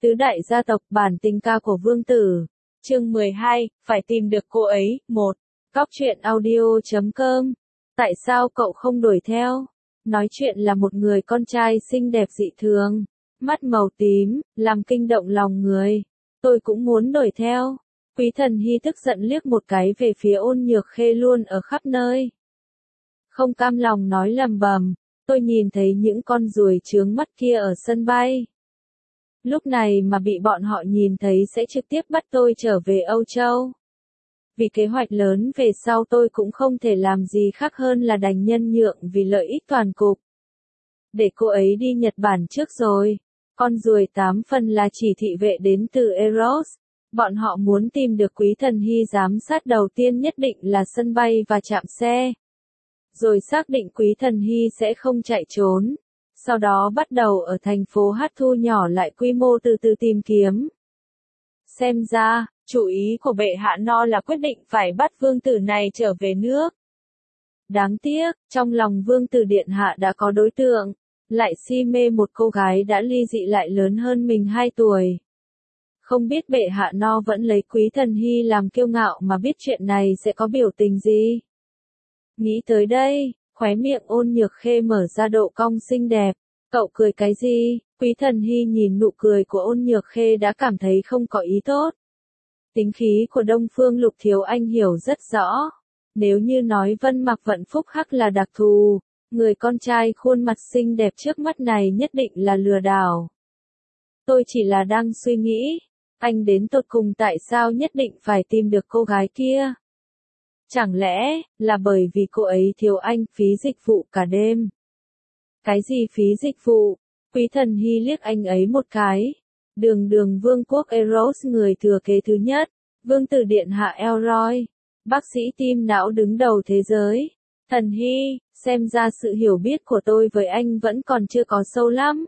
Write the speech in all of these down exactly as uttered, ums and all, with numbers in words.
Tứ đại gia tộc bản tình ca của Vương Tử. Chương mười hai, phải tìm được cô ấy. một. Cóc truyện audio chấm com. Tại sao cậu không đuổi theo? Nói chuyện là một người con trai xinh đẹp dị thường, mắt màu tím, làm kinh động lòng người. Tôi cũng muốn đuổi theo. Quý Thần Hy tức giận liếc một cái về phía Ôn Nhược Khê luôn ở khắp nơi. Không cam lòng nói lầm bầm, tôi nhìn thấy những con ruồi chướng mắt kia ở sân bay. Lúc này mà bị bọn họ nhìn thấy sẽ trực tiếp bắt tôi trở về Âu Châu. Vì kế hoạch lớn về sau tôi cũng không thể làm gì khác hơn là đành nhân nhượng vì lợi ích toàn cục. Để cô ấy đi Nhật Bản trước rồi. Con ruồi tám phần là chỉ thị vệ đến từ Eros. Bọn họ muốn tìm được Quý Thần Hy giám sát đầu tiên nhất định là sân bay và trạm xe. Rồi xác định Quý Thần Hy sẽ không chạy trốn. Sau đó bắt đầu ở thành phố Hát thu nhỏ lại quy mô từ từ tìm kiếm. Xem ra, chủ ý của bệ hạ No là quyết định phải bắt vương tử này trở về nước. Đáng tiếc, trong lòng vương tử điện hạ đã có đối tượng, lại si mê một cô gái đã ly dị lại lớn hơn mình hai tuổi. Không biết bệ hạ No vẫn lấy Quý Thần Hy làm kiêu ngạo mà biết chuyện này sẽ có biểu tình gì. Nghĩ tới đây, khóe miệng Ôn Nhược Khê mở ra độ cong xinh đẹp. Cậu cười cái gì? Quý Thần Hy nhìn nụ cười của Ôn Nhược Khê đã cảm thấy không có ý tốt. Tính khí của Đông Phương Lục Thiếu Anh hiểu rất rõ. Nếu như nói Vân Mặc Vận Phúc Hắc là đặc thù, người con trai khuôn mặt xinh đẹp trước mắt này nhất định là lừa đảo. Tôi chỉ là đang suy nghĩ, anh đến tột cùng tại sao nhất định phải tìm được cô gái kia? Chẳng lẽ, là bởi vì cô ấy thiếu anh phí dịch vụ cả đêm? Cái gì phí dịch vụ? Quý Thần Hy liếc anh ấy một cái. Đường đường vương quốc Eros người thừa kế thứ nhất, vương tử điện hạ Elroy, bác sĩ tim não đứng đầu thế giới. Thần Hy, xem ra sự hiểu biết của tôi với anh vẫn còn chưa có sâu lắm.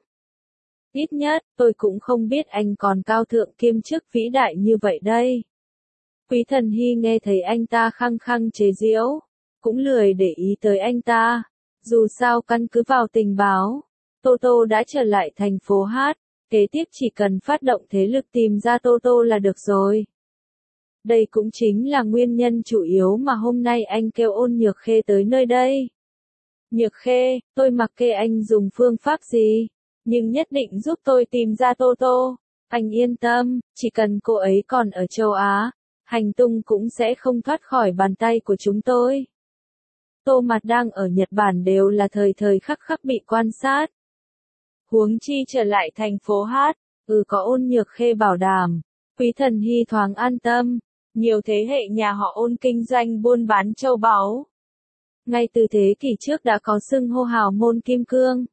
Ít nhất, tôi cũng không biết anh còn cao thượng kiêm chức vĩ đại như vậy đây. Quý Thần Hy nghe thấy anh ta khăng khăng chế giễu, cũng lười để ý tới anh ta. Dù sao căn cứ vào tình báo, Toto đã trở lại thành phố Hát, kế tiếp chỉ cần phát động thế lực tìm ra Toto là được rồi. Đây cũng chính là nguyên nhân chủ yếu mà hôm nay anh kêu Ôn Nhược Khê tới nơi đây. Nhược Khê, tôi mặc kệ anh dùng phương pháp gì, nhưng nhất định giúp tôi tìm ra Toto. Anh yên tâm, chỉ cần cô ấy còn ở châu Á, hành tung cũng sẽ không thoát khỏi bàn tay của chúng tôi. Tô Mạt đang ở Nhật Bản đều là thời thời khắc khắc bị quan sát. Huống chi trở lại thành phố Hát, ừ có Ôn Nhược Khê bảo đảm, Quý Thần Hy thoáng an tâm. Nhiều thế hệ nhà họ Ôn kinh doanh buôn bán châu báu. Ngay từ thế kỷ trước đã có xưng hô hào môn kim cương.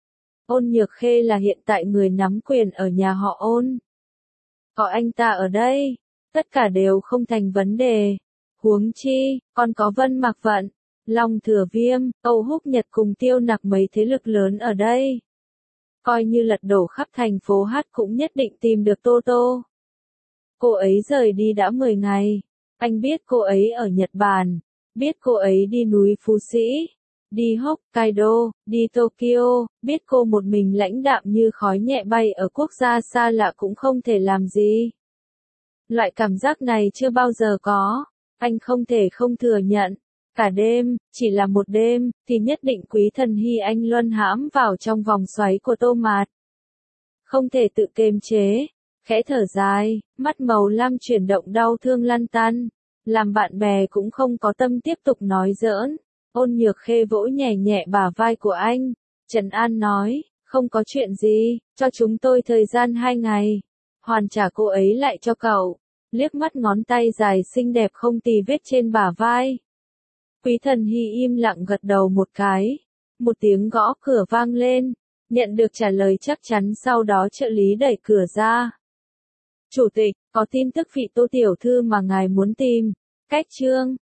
Ôn Nhược Khê là hiện tại người nắm quyền ở nhà họ Ôn. Có anh ta ở đây, tất cả đều không thành vấn đề. Huống chi, còn có Vân Mặc Vận, Long Thừa Viêm, Âu Húc Nhật cùng Tiêu Nặc mấy thế lực lớn ở đây. Coi như lật đổ khắp thành phố Hát cũng nhất định tìm được Toto. Cô ấy rời đi đã mười ngày. Anh biết cô ấy ở Nhật Bản, biết cô ấy đi núi Phú Sĩ, đi Hokkaido, đi Tokyo, biết cô một mình lãnh đạm như khói nhẹ bay ở quốc gia xa lạ cũng không thể làm gì. Loại cảm giác này chưa bao giờ có, anh không thể không thừa nhận. Cả đêm, chỉ là một đêm, thì nhất định Quý Thần Hy anh luân hãm vào trong vòng xoáy của Tô Mạt. Không thể tự kiềm chế, khẽ thở dài, mắt màu lam chuyển động đau thương lăn tăn. Làm bạn bè cũng không có tâm tiếp tục nói giỡn. Ôn Nhược Khê vỗ nhẹ nhẹ bả vai của anh. Trần An nói, không có chuyện gì, cho chúng tôi thời gian hai ngày. Hoàn trả cô ấy lại cho cậu. Liếc mắt ngón tay dài xinh đẹp không tì vết trên bả vai. Quý Thần Hy im lặng gật đầu một cái. Một tiếng gõ cửa vang lên. Nhận được trả lời chắc chắn sau đó trợ lý đẩy cửa ra. Chủ tịch, có tin tức vị Tô tiểu thư mà ngài muốn tìm. Cách chương.